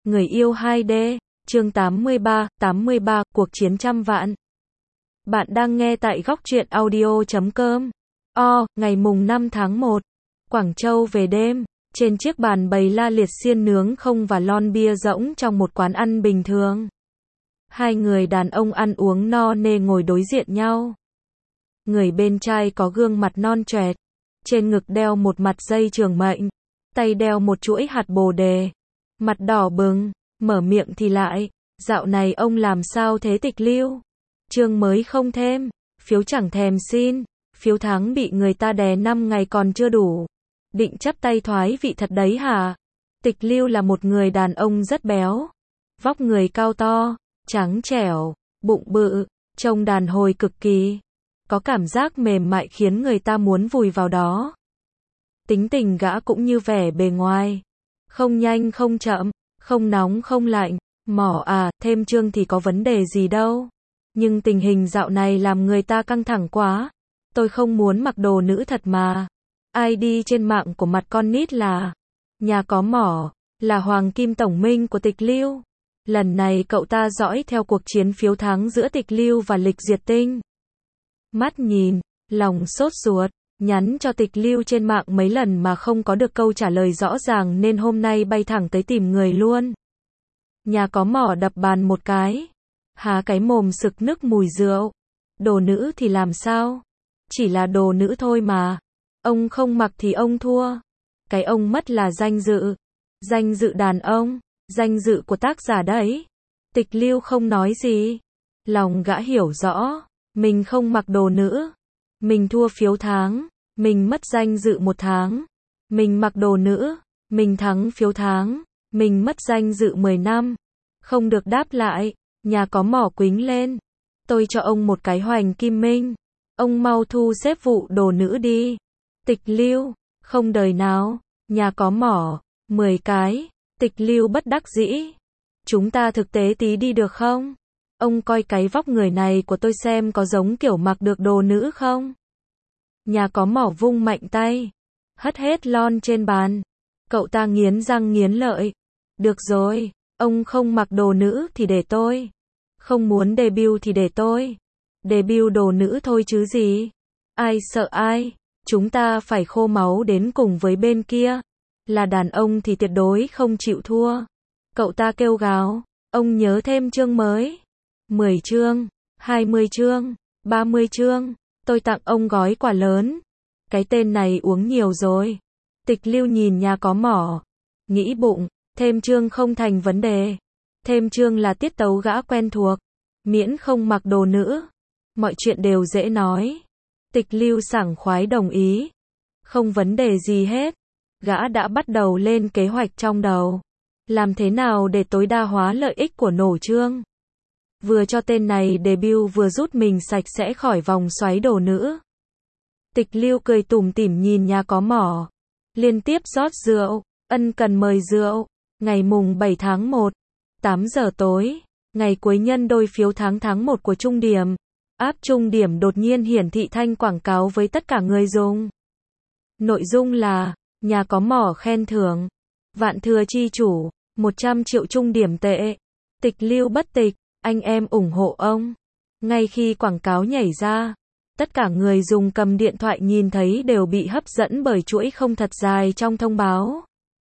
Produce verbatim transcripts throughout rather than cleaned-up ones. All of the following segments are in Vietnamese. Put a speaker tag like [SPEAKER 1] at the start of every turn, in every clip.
[SPEAKER 1] Người yêu hai D, chương tám mươi ba, tám mươi ba, cuộc chiến trăm vạn. Bạn đang nghe tại góc truyện audio chấm com. O, ngày mùng năm tháng một, Quảng Châu về đêm, trên chiếc bàn bày la liệt xiên nướng không và lon bia rỗng trong một quán ăn bình thường. Hai người đàn ông ăn uống no nê ngồi đối diện nhau. Người bên trai có gương mặt non choẹt, trên ngực đeo một mặt dây trường mệnh, tay đeo một chuỗi hạt bồ đề, mặt đỏ bừng, mở miệng thì lại, dạo này ông làm sao thế Tịch Lưu? Chương mới không thêm, phiếu chẳng thèm xin, phiếu tháng bị người ta đè năm ngày còn chưa đủ. Định chắp tay thoái vị thật đấy hả? Tịch Lưu là một người đàn ông rất béo, vóc người cao to, trắng trẻo, bụng bự, trông đàn hồi cực kỳ, có cảm giác mềm mại khiến người ta muốn vùi vào đó. Tính tình gã cũng như vẻ bề ngoài, không nhanh không chậm, không nóng không lạnh, mỏ à, thêm chương thì có vấn đề gì đâu. Nhưng tình hình dạo này làm người ta căng thẳng quá. Tôi không muốn mặc đồ nữ thật mà. i đê trên mạng của mặt con nít là nhà có mỏ, là Hoàng Kim Tổng Minh của Tịch Lưu. Lần này cậu ta dõi theo cuộc chiến phiếu tháng giữa Tịch Lưu và Lịch Diệt Tinh. Mắt nhìn, lòng sốt ruột, nhắn cho Tịch Lưu trên mạng mấy lần mà không có được câu trả lời rõ ràng nên hôm nay bay thẳng tới tìm người luôn. Nhà có mỏ đập bàn một cái, há cái mồm sực nức mùi rượu. Đồ nữ thì làm sao? Chỉ là đồ nữ thôi mà. Ông không mặc thì ông thua. Cái ông mất là danh dự. Danh dự đàn ông, danh dự của tác giả đấy. Tịch Lưu không nói gì. Lòng gã hiểu rõ, mình không mặc đồ nữ, mình thua phiếu tháng, mình mất danh dự một tháng. Mình mặc đồ nữ, mình thắng phiếu tháng, mình mất danh dự mười năm. Không được đáp lại, nhà có mỏ quính lên. Tôi cho ông một cái Hoành Kim Minh. Ông mau thu xếp vụ đồ nữ đi. Tịch Lưu, không đời nào. Nhà có mỏ, mười cái. Tịch Lưu bất đắc dĩ. Chúng ta thực tế tí đi được không? Ông coi cái vóc người này của tôi xem có giống kiểu mặc được đồ nữ không? Nhà có mỏ vung mạnh tay, hất hết lon trên bàn. Cậu ta nghiến răng nghiến lợi. Được rồi, ông không mặc đồ nữ thì để tôi. Không muốn debut thì để tôi. Debut đồ nữ thôi chứ gì. Ai sợ ai, chúng ta phải khô máu đến cùng với bên kia. Là đàn ông thì tuyệt đối không chịu thua. Cậu ta kêu gào, ông nhớ thêm chương mới. mười chương, hai mươi chương, ba mươi chương, tôi tặng ông gói quà lớn. Cái tên này uống nhiều rồi. Tịch Lưu nhìn nhà có mỏ, nghĩ bụng, thêm chương không thành vấn đề. Thêm chương là tiết tấu gã quen thuộc, miễn không mặc đồ nữ, mọi chuyện đều dễ nói. Tịch Lưu sảng khoái đồng ý. Không vấn đề gì hết. Gã đã bắt đầu lên kế hoạch trong đầu. Làm thế nào để tối đa hóa lợi ích của nổ chương. Vừa cho tên này debut vừa rút mình sạch sẽ khỏi vòng xoáy đồ nữ. Tịch Lưu cười tủm tỉm nhìn nhà có mỏ, liên tiếp rót rượu, ân cần mời rượu. Ngày mùng bảy tháng một, tám giờ tối, ngày cuối nhân đôi phiếu tháng tháng một của Trung Điểm. App Trung Điểm đột nhiên hiển thị thanh quảng cáo với tất cả người dùng. Nội dung là, nhà có mỏ khen thưởng, vạn thừa chi chủ, một trăm triệu Trung Điểm tệ. Tịch Lưu bất tịch, anh em ủng hộ ông. Ngay khi quảng cáo nhảy ra, tất cả người dùng cầm điện thoại nhìn thấy đều bị hấp dẫn bởi chuỗi không thật dài trong thông báo.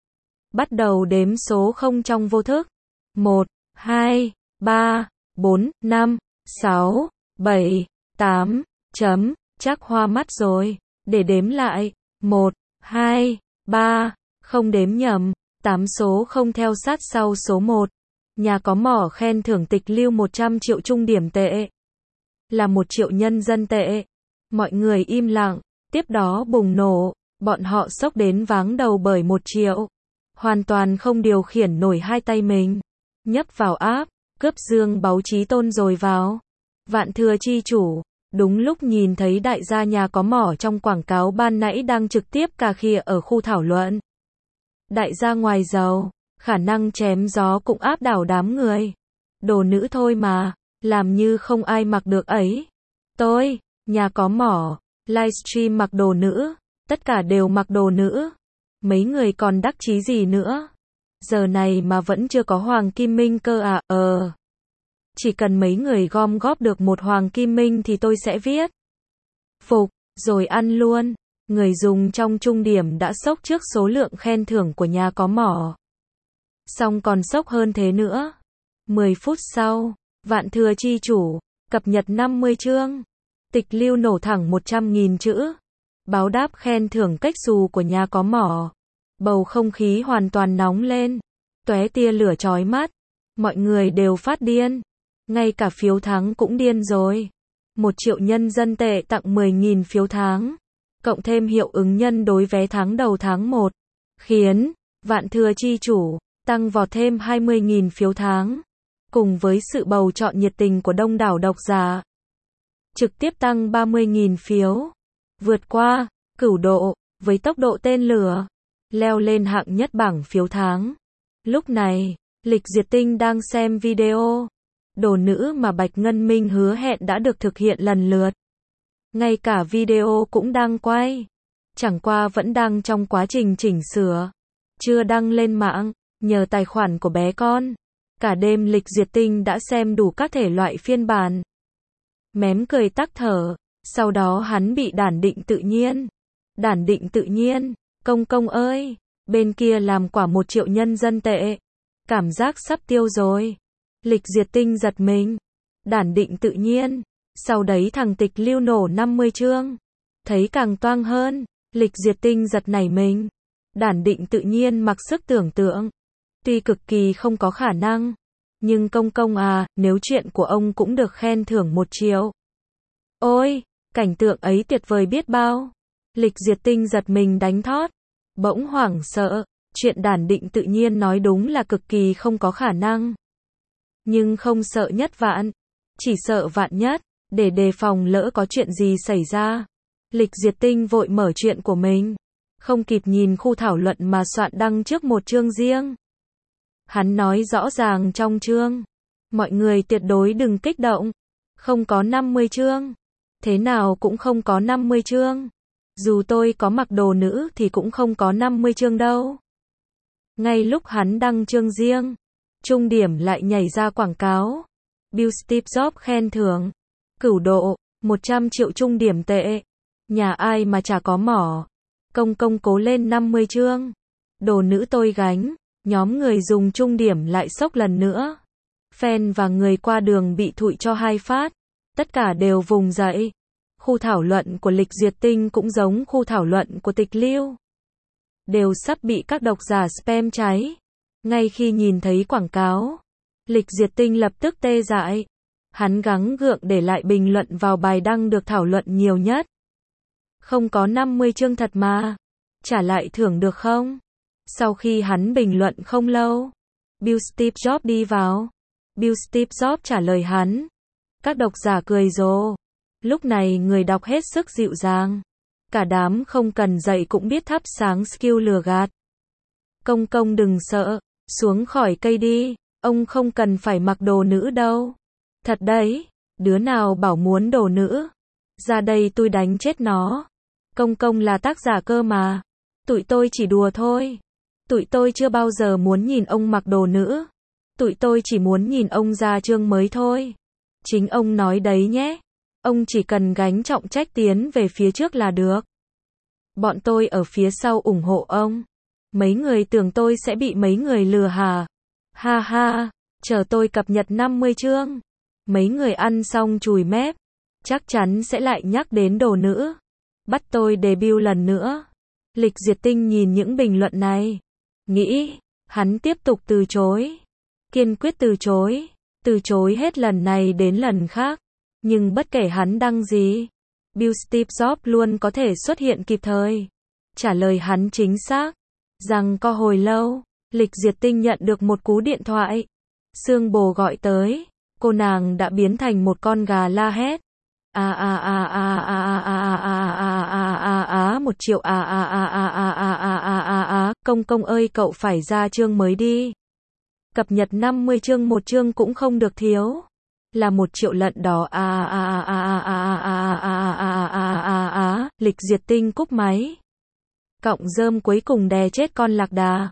[SPEAKER 1] Bắt đầu đếm số không trong vô thức. một, hai, ba, bốn, năm, sáu, bảy, tám, chấm, chắc hoa mắt rồi. Để đếm lại. một, hai, ba, không đếm nhầm. tám số không theo sát sau số một. Nhà có mỏ khen thưởng Tịch Lưu một trăm triệu Trung Điểm tệ. Là một triệu nhân dân tệ. Mọi người im lặng. Tiếp đó bùng nổ. Bọn họ sốc đến váng đầu bởi một triệu. Hoàn toàn không điều khiển nổi hai tay mình. Nhấp vào app, cướp dương báu chí tôn rồi vào. Vạn thừa chi chủ. Đúng lúc nhìn thấy đại gia nhà có mỏ trong quảng cáo ban nãy đang trực tiếp cà khịa ở khu thảo luận. Đại gia ngoài giàu, khả năng chém gió cũng áp đảo đám người. Đồ nữ thôi mà, làm như không ai mặc được ấy. Tôi, nhà có mỏ, livestream mặc đồ nữ, tất cả đều mặc đồ nữ. Mấy người còn đắc chí gì nữa. Giờ này mà vẫn chưa có Hoàng Kim Minh cơ à, ờ. Chỉ cần mấy người gom góp được một Hoàng Kim Minh thì tôi sẽ viết. Phục, rồi ăn luôn. Người dùng trong trung điểm đã sốc trước số lượng khen thưởng của nhà có mỏ. Xong còn sốc hơn thế nữa. mười phút sau, Vạn Thừa chi chủ, cập nhật năm mươi chương. Tịch lưu nổ thẳng một trăm nghìn chữ. Báo đáp khen thưởng cách xù của nhà có mỏ. Bầu không khí hoàn toàn nóng lên. Tóe tia lửa chói mắt. Mọi người đều phát điên. Ngay cả phiếu thắng cũng điên rồi. Một triệu nhân dân tệ tặng mười nghìn phiếu thắng. Cộng thêm hiệu ứng nhân đối vé tháng đầu tháng một. Khiến Vạn Thừa chi chủ tăng vọt thêm hai mươi nghìn phiếu tháng. Cùng với sự bầu chọn nhiệt tình của đông đảo độc giả. Trực tiếp tăng ba mươi nghìn phiếu. Vượt qua Cửu Độ với tốc độ tên lửa. Leo lên hạng nhất bảng phiếu tháng. Lúc này, Lịch Diệt Tinh đang xem video. Đồ nữ mà Bạch Ngân Minh hứa hẹn đã được thực hiện lần lượt. Ngay cả video cũng đang quay. Chẳng qua vẫn đang trong quá trình chỉnh sửa. Chưa đăng lên mạng, nhờ tài khoản của bé con. Cả đêm Lịch Diệt Tinh đã xem đủ các thể loại phiên bản. Mém cười tắc thở. Sau đó hắn bị đản định tự nhiên. Đản định tự nhiên, công công ơi, bên kia làm quả một triệu nhân dân tệ. Cảm giác sắp tiêu rồi. Lịch Diệt Tinh giật mình. Đản định tự nhiên. Sau đấy thằng Tịch lưu nổ năm mươi chương. Thấy càng toang hơn. Lịch Diệt Tinh giật nảy mình. Đản định tự nhiên mặc sức tưởng tượng. Tuy cực kỳ không có khả năng. Nhưng công công à, nếu chuyện của ông cũng được khen thưởng một triệu. Ôi, cảnh tượng ấy tuyệt vời biết bao. Lịch Diệt Tinh giật mình đánh thót. Bỗng hoảng sợ. Chuyện đản định tự nhiên nói đúng là cực kỳ không có khả năng. Nhưng không sợ nhất vạn. Chỉ sợ vạn nhất. Để đề phòng lỡ có chuyện gì xảy ra. Lịch Diệt Tinh vội mở chuyện của mình. Không kịp nhìn khu thảo luận mà soạn đăng trước một chương riêng. Hắn nói rõ ràng trong chương. Mọi người tuyệt đối đừng kích động. Không có năm mươi chương. Thế nào cũng không có năm mươi chương. Dù tôi có mặc đồ nữ thì cũng không có năm mươi chương đâu. Ngay lúc hắn đăng chương riêng, trung điểm lại nhảy ra quảng cáo. Bill Steve Jobs khen thưởng. Cửu Độ, một trăm triệu trung điểm tệ. Nhà ai mà chả có mỏ. Công công cố lên năm mươi chương. Đồ nữ tôi gánh. Nhóm người dùng trung điểm lại sốc lần nữa. Fan và người qua đường bị thụi cho hai phát. Tất cả đều vùng dậy. Khu thảo luận của Lịch Diệt Tinh cũng giống khu thảo luận của Tịch Lưu. Đều sắp bị các độc giả spam cháy. Ngay khi nhìn thấy quảng cáo, Lịch Diệt Tinh lập tức tê dại. Hắn gắng gượng để lại bình luận vào bài đăng được thảo luận nhiều nhất. Không có năm mươi chương thật mà. Trả lại thưởng được không? Sau khi hắn bình luận không lâu, Bill Steve Jobs đi vào. Bill Steve Jobs trả lời hắn. Các độc giả cười rộ. Lúc này người đọc hết sức dịu dàng. Cả đám không cần dạy cũng biết thắp sáng skill lừa gạt. Công công đừng sợ. Xuống khỏi cây đi. Ông không cần phải mặc đồ nữ đâu. Thật đấy. Đứa nào bảo muốn đồ nữ. Ra đây tôi đánh chết nó. Công công là tác giả cơ mà. Tụi tôi chỉ đùa thôi. Tụi tôi chưa bao giờ muốn nhìn ông mặc đồ nữ. Tụi tôi chỉ muốn nhìn ông ra chương mới thôi. Chính ông nói đấy nhé. Ông chỉ cần gánh trọng trách tiến về phía trước là được. Bọn tôi ở phía sau ủng hộ ông. Mấy người tưởng tôi sẽ bị mấy người lừa hả? Ha ha, chờ tôi cập nhật năm mươi chương. Mấy người ăn xong chùi mép. Chắc chắn sẽ lại nhắc đến đồ nữ. Bắt tôi debut lần nữa. Lịch Diệt Tinh nhìn những bình luận này. Nghĩ, hắn tiếp tục từ chối. Kiên quyết từ chối. Từ chối hết lần này đến lần khác. Nhưng bất kể hắn đăng gì, Bill Steve Jobs luôn có thể xuất hiện kịp thời. Trả lời hắn chính xác. Rằng co hồi lâu, Lịch Diệt Tinh nhận được một cú điện thoại. Sương Bồ gọi tới. Cô nàng đã biến thành một con gà la hét. À à à à à à à à à à à một triệu à à à à à à à à à à công công ơi cậu phải ra chương mới đi. Cập nhật năm mươi chương một chương cũng không được thiếu. Là một triệu lận đó à à à à à à à à à à à Lịch Diệt Tinh cúp máy. Cọng rơm cuối cùng đè chết con lạc đà.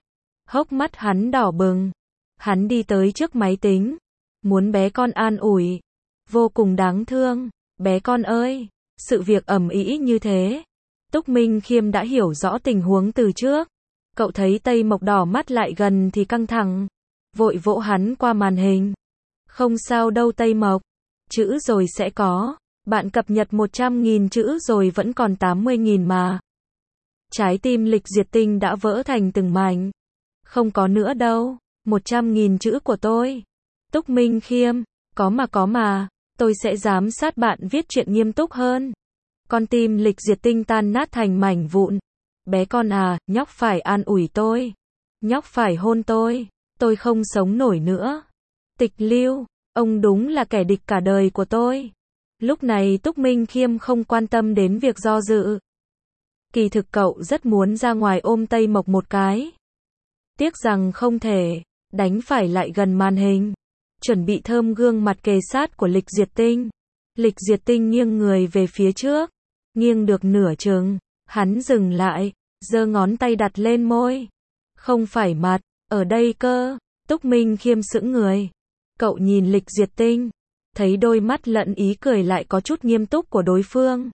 [SPEAKER 1] Hốc mắt hắn đỏ bừng. Hắn đi tới trước máy tính. Muốn bé con an ủi. Vô cùng đáng thương. Bé con ơi. Sự việc ầm ĩ như thế. Túc Minh Khiêm đã hiểu rõ tình huống từ trước. Cậu thấy Tây Mộc đỏ mắt lại gần thì căng thẳng. Vội vỗ hắn qua màn hình. Không sao đâu Tây Mộc. Chữ rồi sẽ có. Bạn cập nhật một trăm nghìn chữ rồi vẫn còn tám mươi nghìn mà. Trái tim Lịch Diệt Tinh đã vỡ thành từng mảnh. Không có nữa đâu. một trăm nghìn chữ của tôi. Túc Minh Khiêm. Có mà có mà. Tôi sẽ giám sát bạn viết chuyện nghiêm túc hơn. Con tim Lịch Diệt Tinh tan nát thành mảnh vụn. Bé con à, nhóc phải an ủi tôi. Nhóc phải hôn tôi. Tôi không sống nổi nữa. Tịch Lưu. Ông đúng là kẻ địch cả đời của tôi. Lúc này Túc Minh Khiêm không quan tâm đến việc do dự. Kỳ thực cậu rất muốn ra ngoài ôm Tây Mộc một cái. Tiếc rằng không thể. Đánh phải lại gần màn hình. Chuẩn bị thơm gương mặt kề sát của Lịch Diệt Tinh. Lịch Diệt Tinh nghiêng người về phía trước. Nghiêng được nửa chừng. Hắn dừng lại. Giơ ngón tay đặt lên môi. Không phải mặt. Ở đây cơ. Túc Minh Khiêm sững người. Cậu nhìn Lịch Diệt Tinh. Thấy đôi mắt lẫn ý cười lại có chút nghiêm túc của đối phương.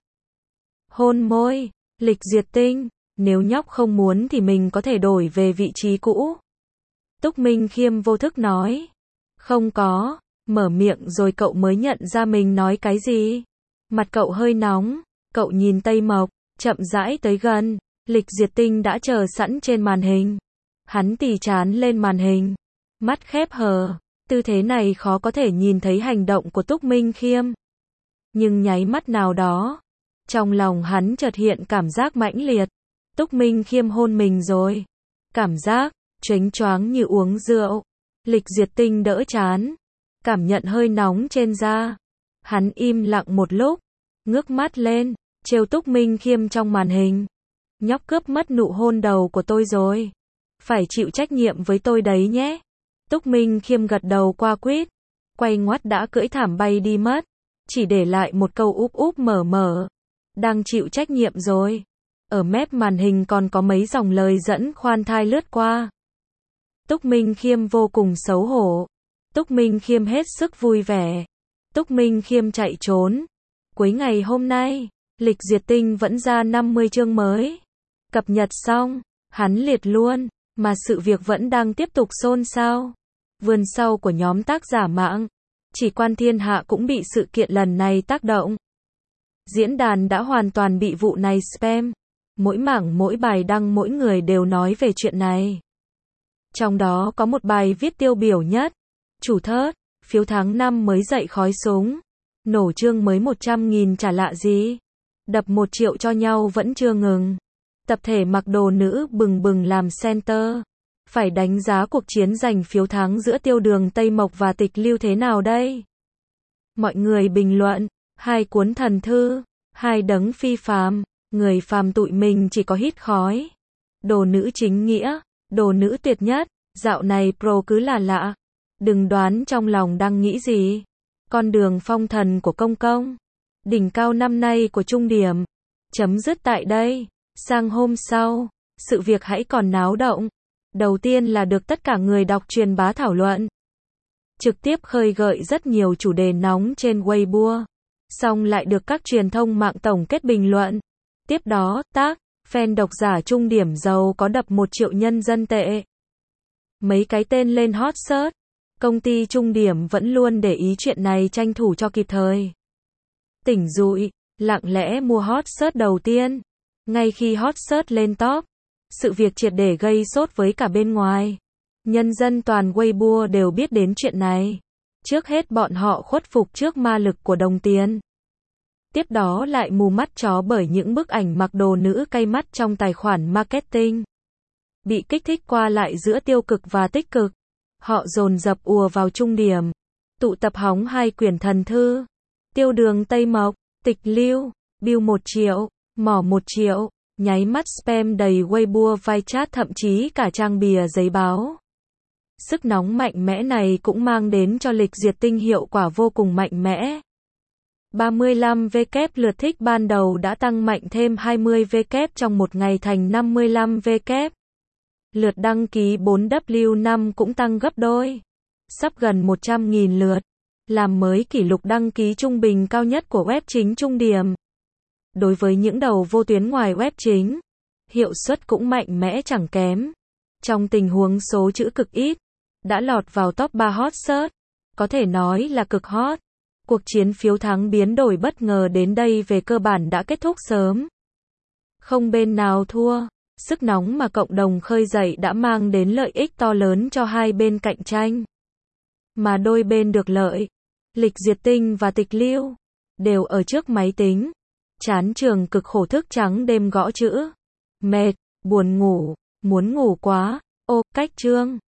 [SPEAKER 1] Hôn môi. Lịch Diệt Tinh. Nếu nhóc không muốn thì mình có thể đổi về vị trí cũ. Túc Minh Khiêm vô thức nói. Không có. Mở miệng rồi cậu mới nhận ra mình nói cái gì. Mặt cậu hơi nóng. Cậu nhìn Tây Mộc. Chậm rãi tới gần. Lịch Diệt Tinh đã chờ sẵn trên màn hình. Hắn tì trán lên màn hình. Mắt khép hờ. Tư thế này khó có thể nhìn thấy hành động của Túc Minh Khiêm. Nhưng nháy mắt nào đó. Trong lòng hắn chợt hiện cảm giác mãnh liệt. Túc Minh Khiêm hôn mình rồi. Cảm giác choáng choáng như uống rượu. Lịch Diệt Tinh đỡ chán. Cảm nhận hơi nóng trên da. Hắn im lặng một lúc. Ngước mắt lên. Trêu Túc Minh Khiêm trong màn hình. Nhóc cướp mất nụ hôn đầu của tôi rồi. Phải chịu trách nhiệm với tôi đấy nhé. Túc Minh Khiêm gật đầu qua quýt. Quay ngoắt đã cưỡi thảm bay đi mất. Chỉ để lại một câu úp úp mở mở. Đang chịu trách nhiệm rồi. Ở mép màn hình còn có mấy dòng lời dẫn khoan thai lướt qua. Túc Minh Khiêm vô cùng xấu hổ. Túc Minh Khiêm hết sức vui vẻ. Túc Minh Khiêm chạy trốn. Cuối ngày hôm nay, Lịch Diệt Tinh vẫn ra năm mươi chương mới. Cập nhật xong, hắn liệt luôn, mà sự việc vẫn đang tiếp tục xôn xao. Vườn sau của nhóm tác giả mạng, Chỉ Quan Thiên Hạ cũng bị sự kiện lần này tác động. Diễn đàn đã hoàn toàn bị vụ này spam. Mỗi mảng mỗi bài đăng mỗi người đều nói về chuyện này. Trong đó có một bài viết tiêu biểu nhất. Chủ thớt, phiếu tháng năm mới dậy khói súng. Nổ chương mới một trăm nghìn chả lạ gì. Đập một triệu cho nhau vẫn chưa ngừng. Tập thể mặc đồ nữ bừng bừng làm center. Phải đánh giá cuộc chiến giành phiếu tháng giữa Tiêu Đường Tây Mộc và Tịch Lưu thế nào đây? Mọi người bình luận. Hai cuốn thần thư. Hai đấng phi phàm. Người phàm tụi mình chỉ có hít khói. Đồ nữ chính nghĩa. Đồ nữ tuyệt nhất. Dạo này pro cứ là lạ. Đừng đoán trong lòng đang nghĩ gì. Con đường phong thần của Công Công. Đỉnh cao năm nay của Trung Điểm. Chấm dứt tại đây. Sang hôm sau, sự việc hãy còn náo động. Đầu tiên là được tất cả người đọc truyền bá thảo luận. Trực tiếp khơi gợi rất nhiều chủ đề nóng trên Weibo. Xong lại được các truyền thông mạng tổng kết bình luận. Tiếp đó, tác, fan độc giả Trung Điểm giàu có đập một triệu nhân dân tệ. Mấy cái tên lên hot search. Công ty Trung Điểm vẫn luôn để ý chuyện này tranh thủ cho kịp thời. Tỉnh dụi, lặng lẽ mua hot search đầu tiên. Ngay khi hot search lên top, sự việc triệt để gây sốt với cả bên ngoài. Nhân dân toàn Weibo đều biết đến chuyện này. Trước hết bọn họ khuất phục trước ma lực của đồng tiền. Tiếp đó lại mù mắt chó bởi những bức ảnh mặc đồ nữ cay mắt trong tài khoản marketing. Bị kích thích qua lại giữa tiêu cực và tích cực. Họ dồn dập ùa vào Trung Điểm. Tụ tập hóng hai quyển thần thư. Tiêu Đường Tây Mộc, Tịch Lưu, bill một triệu, mỏ một triệu, nháy mắt spam đầy Weibo vai chat thậm chí cả trang bìa giấy báo. Sức nóng mạnh mẽ này cũng mang đến cho Lịch Diệt Tinh hiệu quả vô cùng mạnh mẽ. ba mươi lăm vê lượt thích ban đầu đã tăng mạnh thêm hai mươi vê trong một ngày thành năm mươi lăm vê. Lượt đăng ký bốn W năm cũng tăng gấp đôi, sắp gần một trăm nghìn lượt, làm mới kỷ lục đăng ký trung bình cao nhất của web chính Trung Điểm. Đối với những đầu vô tuyến ngoài web chính, hiệu suất cũng mạnh mẽ chẳng kém. Trong tình huống số chữ cực ít, đã lọt vào top ba hot search, có thể nói là cực hot. Cuộc chiến phiếu thắng biến đổi bất ngờ đến đây về cơ bản đã kết thúc sớm. Không bên nào thua, sức nóng mà cộng đồng khơi dậy đã mang đến lợi ích to lớn cho hai bên cạnh tranh. Mà đôi bên được lợi, Lịch Duyệt Tinh và Tịch Lưu, đều ở trước máy tính. Chán trường cực khổ thức trắng đêm gõ chữ. Mệt, buồn ngủ, muốn ngủ quá. Ô, cách chương.